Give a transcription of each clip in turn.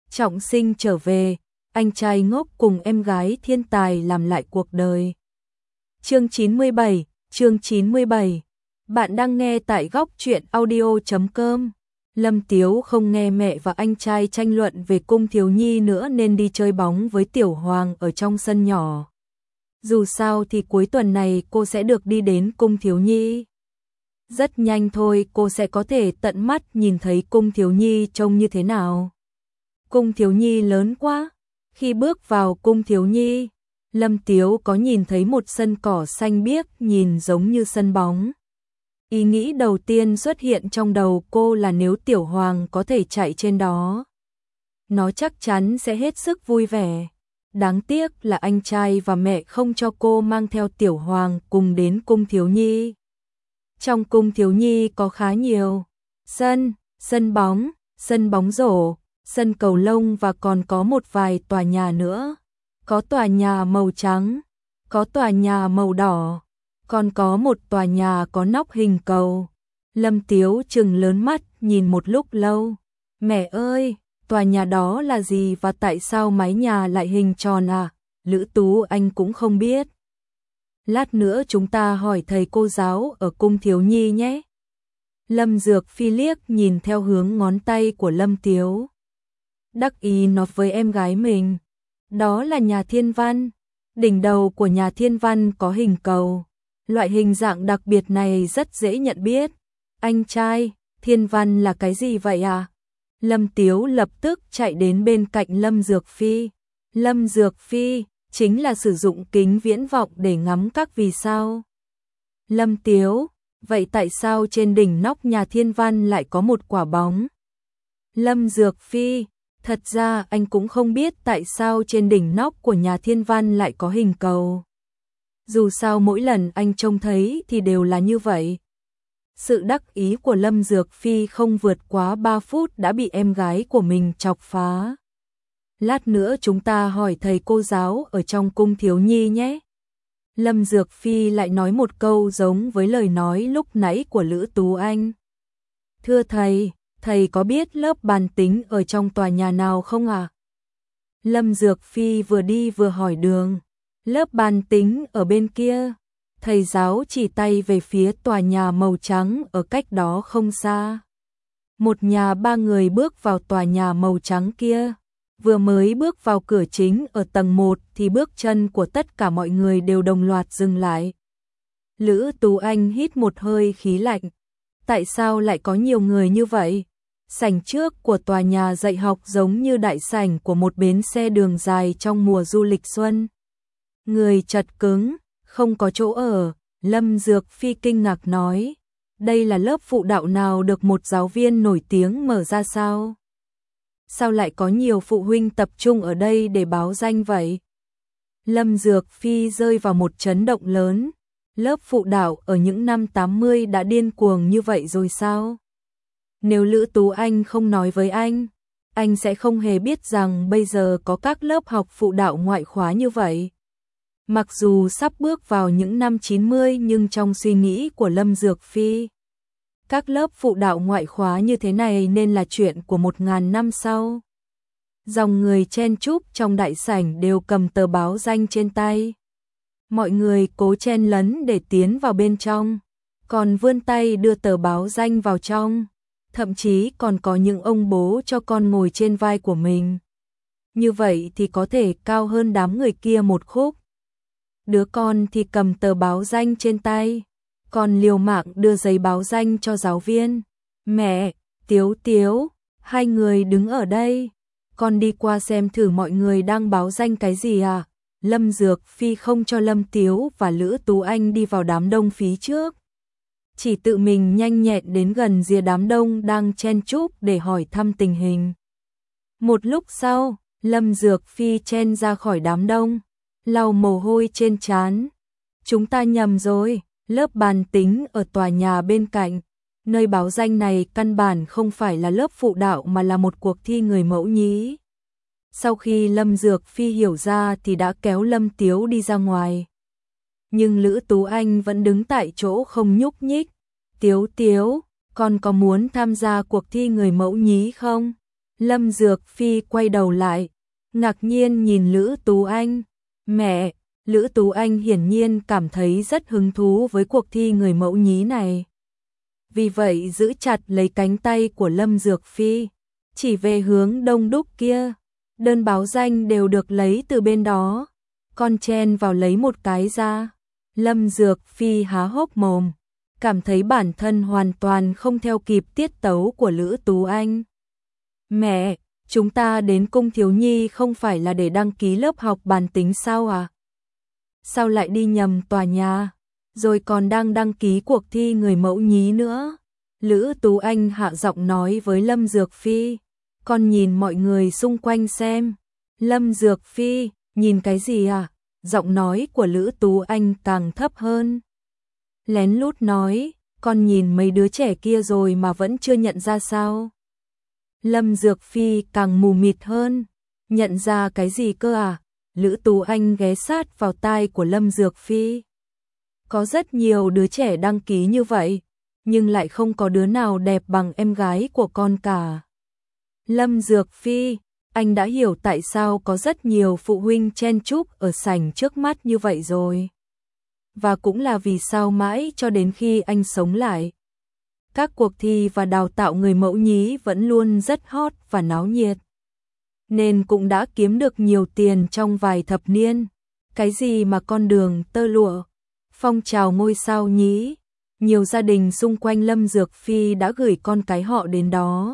trọng sinh trở về, anh trai ngốc cùng em gái thiên tài làm lại cuộc đời. Chương 97. Bạn đang nghe tại góc truyện audio.com. Lâm Tiếu không nghe mẹ và anh trai tranh luận về cung thiếu nhi nữa nên đi chơi bóng với Tiểu Hoàng ở trong sân nhỏ. Dù sao thì cuối tuần này cô sẽ được đi đến cung thiếu nhi. Rất nhanh thôi cô sẽ có thể tận mắt nhìn thấy cung thiếu nhi trông như thế nào. Cung thiếu nhi lớn quá. Khi bước vào cung thiếu nhi, Lâm Tiếu có nhìn thấy một sân cỏ xanh biếc nhìn giống như sân bóng. Ý nghĩ đầu tiên xuất hiện trong đầu cô là nếu Tiểu Hoàng có thể chạy trên đó, nó chắc chắn sẽ hết sức vui vẻ. Đáng tiếc là anh trai và mẹ không cho cô mang theo Tiểu Hoàng cùng đến cung thiếu nhi. Trong cung thiếu nhi có khá nhiều sân bóng rổ, sân cầu lông và còn có một vài tòa nhà nữa. Có tòa nhà màu trắng, có tòa nhà màu đỏ, còn có một tòa nhà có nóc hình cầu. Lâm Tiếu trừng lớn mắt nhìn một lúc lâu. Mẹ ơi, tòa nhà đó là gì và tại sao mái nhà lại hình tròn à? Lữ Tú Anh cũng không biết. Lát nữa chúng ta hỏi thầy cô giáo ở cung thiếu nhi nhé. Lâm Dược Phi liếc nhìn theo hướng ngón tay của Lâm Tiếu. Đắc ý nói với em gái mình. Đó là nhà thiên văn. Đỉnh đầu của nhà thiên văn có hình cầu. Loại hình dạng đặc biệt này rất dễ nhận biết. Anh trai, thiên văn là cái gì vậy à? Lâm Tiếu lập tức chạy đến bên cạnh Lâm Dược Phi. Lâm Dược Phi chính là sử dụng kính viễn vọng để ngắm các vì sao. Lâm Tiếu, vậy tại sao trên đỉnh nóc nhà thiên văn lại có một quả bóng? Lâm Dược Phi, thật ra anh cũng không biết tại sao trên đỉnh nóc của nhà thiên văn lại có hình cầu. Dù sao mỗi lần anh trông thấy thì đều là như vậy. Sự đắc ý của Lâm Dược Phi không vượt quá 3 phút đã bị em gái của mình chọc phá. Lát nữa chúng ta hỏi thầy cô giáo ở trong cung thiếu nhi nhé. Lâm Dược Phi lại nói một câu giống với lời nói lúc nãy của Lữ Tú Anh. Thưa thầy, thầy có biết lớp bàn tính ở trong tòa nhà nào không ạ? Lâm Dược Phi vừa đi vừa hỏi đường. Lớp bàn tính ở bên kia. Thầy giáo chỉ tay về phía tòa nhà màu trắng ở cách đó không xa. Một nhà 3 người bước vào tòa nhà màu trắng kia. Vừa mới bước vào cửa chính ở tầng 1 thì bước chân của tất cả mọi người đều đồng loạt dừng lại. Lữ Tú Anh hít một hơi khí lạnh. Tại sao lại có nhiều người như vậy? Sảnh trước của tòa nhà dạy học giống như đại sảnh của một bến xe đường dài trong mùa du lịch xuân. Người chật cứng, không có chỗ ở. Lâm Dược Phi kinh ngạc nói. Đây là lớp phụ đạo nào được một giáo viên nổi tiếng mở ra sao? Sao lại có nhiều phụ huynh tập trung ở đây để báo danh vậy? Lâm Dược Phi rơi vào một chấn động lớn. Lớp phụ đạo ở những năm 80 đã điên cuồng như vậy rồi sao? Nếu Lữ Tú Anh không nói với anh sẽ không hề biết rằng bây giờ có các lớp học phụ đạo ngoại khóa như vậy. Mặc dù sắp bước vào những năm 90 nhưng trong suy nghĩ của Lâm Dược Phi, các lớp phụ đạo ngoại khóa như thế này nên là chuyện của 1000 năm sau. Dòng người chen chúc trong đại sảnh đều cầm tờ báo danh trên tay. Mọi người cố chen lấn để tiến vào bên trong, còn vươn tay đưa tờ báo danh vào trong. Thậm chí còn có những ông bố cho con ngồi trên vai của mình. Như vậy thì có thể cao hơn đám người kia một khúc. Đứa con thì cầm tờ báo danh trên tay, còn liều mạng đưa giấy báo danh cho giáo viên. Mẹ, Tiếu, hai người đứng ở đây. Con đi qua xem thử mọi người đang báo danh cái gì à? Lâm Dược Phi không cho Lâm Tiếu và Lữ Tú Anh đi vào đám đông phía trước. Chỉ tự mình nhanh nhẹn đến gần rìa đám đông đang chen chúc để hỏi thăm tình hình. Một lúc sau, Lâm Dược Phi chen ra khỏi đám đông, lau mồ hôi trên trán. Chúng ta nhầm rồi, lớp bàn tính ở tòa nhà bên cạnh. Nơi báo danh này căn bản không phải là lớp phụ đạo mà là một cuộc thi người mẫu nhí. Sau khi Lâm Dược Phi hiểu ra thì đã kéo Lâm Tiếu đi ra ngoài. Nhưng Lữ Tú Anh vẫn đứng tại chỗ không nhúc nhích. Tiếu, con có muốn tham gia cuộc thi người mẫu nhí không? Lâm Dược Phi quay đầu lại, ngạc nhiên nhìn Lữ Tú Anh. Mẹ, Lữ Tú Anh hiển nhiên cảm thấy rất hứng thú với cuộc thi người mẫu nhí này. Vì vậy giữ chặt lấy cánh tay của Lâm Dược Phi, chỉ về hướng đông đúc kia. Đơn báo danh đều được lấy từ bên đó. Con chen vào lấy một cái ra. Lâm Dược Phi há hốc mồm, cảm thấy bản thân hoàn toàn không theo kịp tiết tấu của Lữ Tú Anh. Mẹ, chúng ta đến cung thiếu nhi không phải là để đăng ký lớp học bàn tính sao à? Sao lại đi nhầm tòa nhà, rồi còn đang đăng ký cuộc thi người mẫu nhí nữa? Lữ Tú Anh hạ giọng nói với Lâm Dược Phi. Con nhìn mọi người xung quanh xem. Lâm Dược Phi, nhìn cái gì à? Giọng nói của Lữ Tú Anh càng thấp hơn. Lén lút nói, con nhìn mấy đứa trẻ kia rồi mà vẫn chưa nhận ra sao? Lâm Dược Phi càng mù mịt hơn. Nhận ra cái gì cơ à? Lữ Tú Anh ghé sát vào tai của Lâm Dược Phi. Có rất nhiều đứa trẻ đăng ký như vậy, nhưng lại không có đứa nào đẹp bằng em gái của con cả. Lâm Dược Phi, anh đã hiểu tại sao có rất nhiều phụ huynh chen chúc ở sảnh trước mắt như vậy rồi. Và cũng là vì sao mãi cho đến khi anh sống lại, các cuộc thi và đào tạo người mẫu nhí vẫn luôn rất hot và náo nhiệt. Nên cũng đã kiếm được nhiều tiền trong vài thập niên. Cái gì mà con đường tơ lụa, phong trào ngôi sao nhí, nhiều gia đình xung quanh Lâm Dược Phi đã gửi con cái họ đến đó.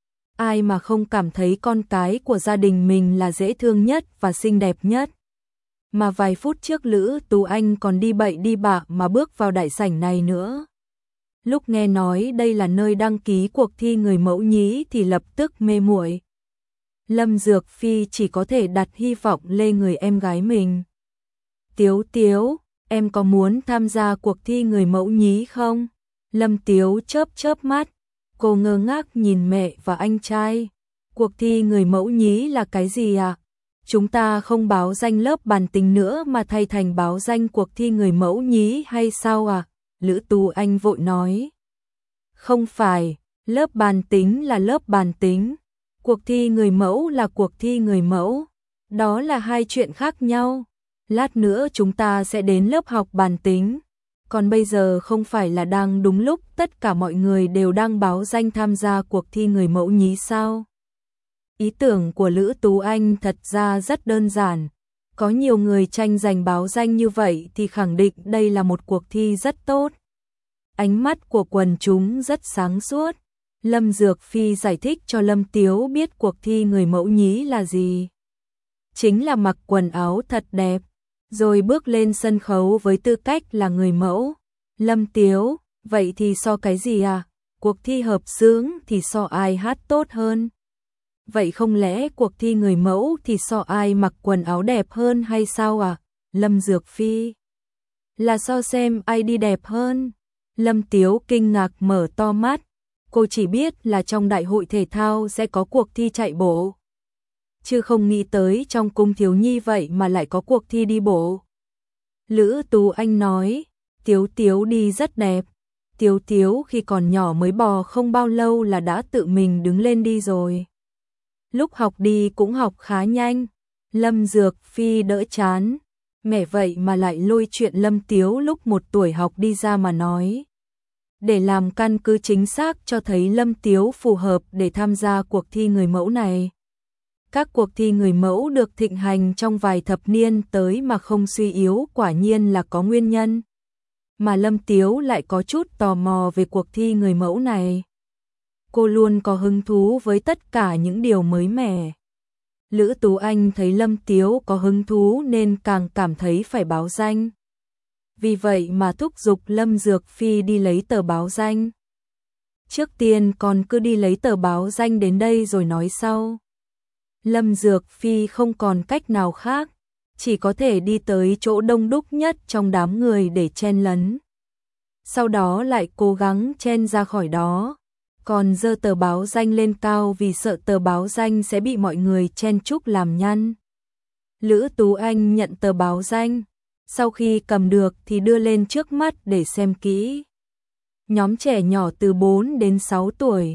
Ai mà không cảm thấy con cái của gia đình mình là dễ thương nhất và xinh đẹp nhất. Mà vài phút trước Lữ Tú Anh còn đi bậy đi bạ mà bước vào đại sảnh này nữa. Lúc nghe nói đây là nơi đăng ký cuộc thi người mẫu nhí thì lập tức mê muội. Lâm Dược Phi chỉ có thể đặt hy vọng lên người em gái mình. Tiếu Tiếu, em có muốn tham gia cuộc thi người mẫu nhí không? Lâm Tiếu chớp chớp mắt, cô ngơ ngác nhìn mẹ và anh trai. Cuộc thi người mẫu nhí là cái gì ạ? Chúng ta không báo danh lớp bàn tính nữa mà thay thành báo danh cuộc thi người mẫu nhí hay sao ạ? Lữ Tú Anh vội nói. Không phải, lớp bàn tính là lớp bàn tính, cuộc thi người mẫu là cuộc thi người mẫu. Đó là hai chuyện khác nhau. Lát nữa chúng ta sẽ đến lớp học bàn tính. Còn bây giờ không phải là đang đúng lúc tất cả mọi người đều đang báo danh tham gia cuộc thi người mẫu nhí sao? Ý tưởng của Lữ Tú Anh thật ra rất đơn giản. Có nhiều người tranh giành báo danh như vậy thì khẳng định đây là một cuộc thi rất tốt. Ánh mắt của quần chúng rất sáng suốt. Lâm Dược Phi giải thích cho Lâm Tiếu biết cuộc thi người mẫu nhí là gì. Chính là mặc quần áo thật đẹp, rồi bước lên sân khấu với tư cách là người mẫu. Lâm Tiếu, vậy thì so cái gì à? Cuộc thi hợp xướng thì so ai hát tốt hơn. Vậy không lẽ cuộc thi người mẫu thì so ai mặc quần áo đẹp hơn hay sao à? Lâm Dược Phi, là so xem ai đi đẹp hơn. Lâm Tiếu kinh ngạc mở to mắt. Cô chỉ biết là trong đại hội thể thao sẽ có cuộc thi chạy bộ, chứ không nghĩ tới trong cung thiếu nhi vậy mà lại có cuộc thi đi bộ. Lữ Tú Anh nói, Tiếu Tiếu đi rất đẹp. Tiếu Tiếu khi còn nhỏ mới bò không bao lâu là đã tự mình đứng lên đi rồi. Lúc học đi cũng học khá nhanh. Lâm Dược Phi đỡ chán. Mẹ vậy mà lại lôi chuyện Lâm Tiếu lúc 1 tuổi học đi ra mà nói. Để làm căn cứ chính xác cho thấy Lâm Tiếu phù hợp để tham gia cuộc thi người mẫu này. Các cuộc thi người mẫu được thịnh hành trong vài thập niên tới mà không suy yếu quả nhiên là có nguyên nhân. Mà Lâm Tiếu lại có chút tò mò về cuộc thi người mẫu này. Cô luôn có hứng thú với tất cả những điều mới mẻ. Lữ Tú Anh thấy Lâm Tiếu có hứng thú nên càng cảm thấy phải báo danh. Vì vậy mà thúc giục Lâm Dược Phi đi lấy tờ báo danh. Trước tiên còn cứ đi lấy tờ báo danh đến đây rồi nói sau. Lâm Dược Phi không còn cách nào khác, chỉ có thể đi tới chỗ đông đúc nhất trong đám người để chen lấn. Sau đó lại cố gắng chen ra khỏi đó, còn giơ tờ báo danh lên cao vì sợ tờ báo danh sẽ bị mọi người chen chúc làm nhăn. Lữ Tú Anh nhận tờ báo danh, sau khi cầm được thì đưa lên trước mắt để xem kỹ. Nhóm trẻ nhỏ từ 4 đến 6 tuổi,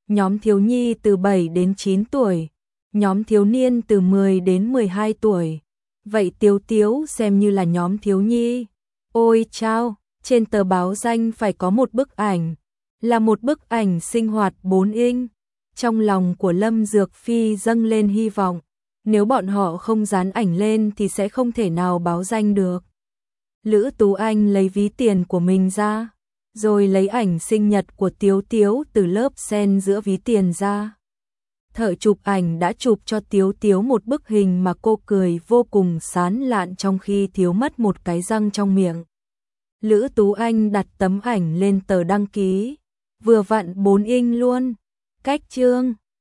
nhóm thiếu nhi từ 7 đến 9 tuổi, nhóm thiếu niên từ 10 đến 12 tuổi. Vậy Tiếu Tiếu xem như là nhóm thiếu nhi. Ôi chao, trên tờ báo danh phải có một bức ảnh, là một bức ảnh sinh hoạt 4 inch. Trong lòng của Lâm Dược Phi dâng lên hy vọng, nếu bọn họ không dán ảnh lên thì sẽ không thể nào báo danh được. Lữ Tú Anh lấy ví tiền của mình ra, rồi lấy ảnh sinh nhật của Tiếu Tiếu từ lớp sen giữa ví tiền ra. Thợ chụp ảnh đã chụp cho Tiếu Tiếu một bức hình mà cô cười vô cùng sán lạn trong khi thiếu mất một cái răng trong miệng. Lữ Tú Anh đặt tấm ảnh lên tờ đăng ký, vừa vặn 4 inch luôn. Cách chương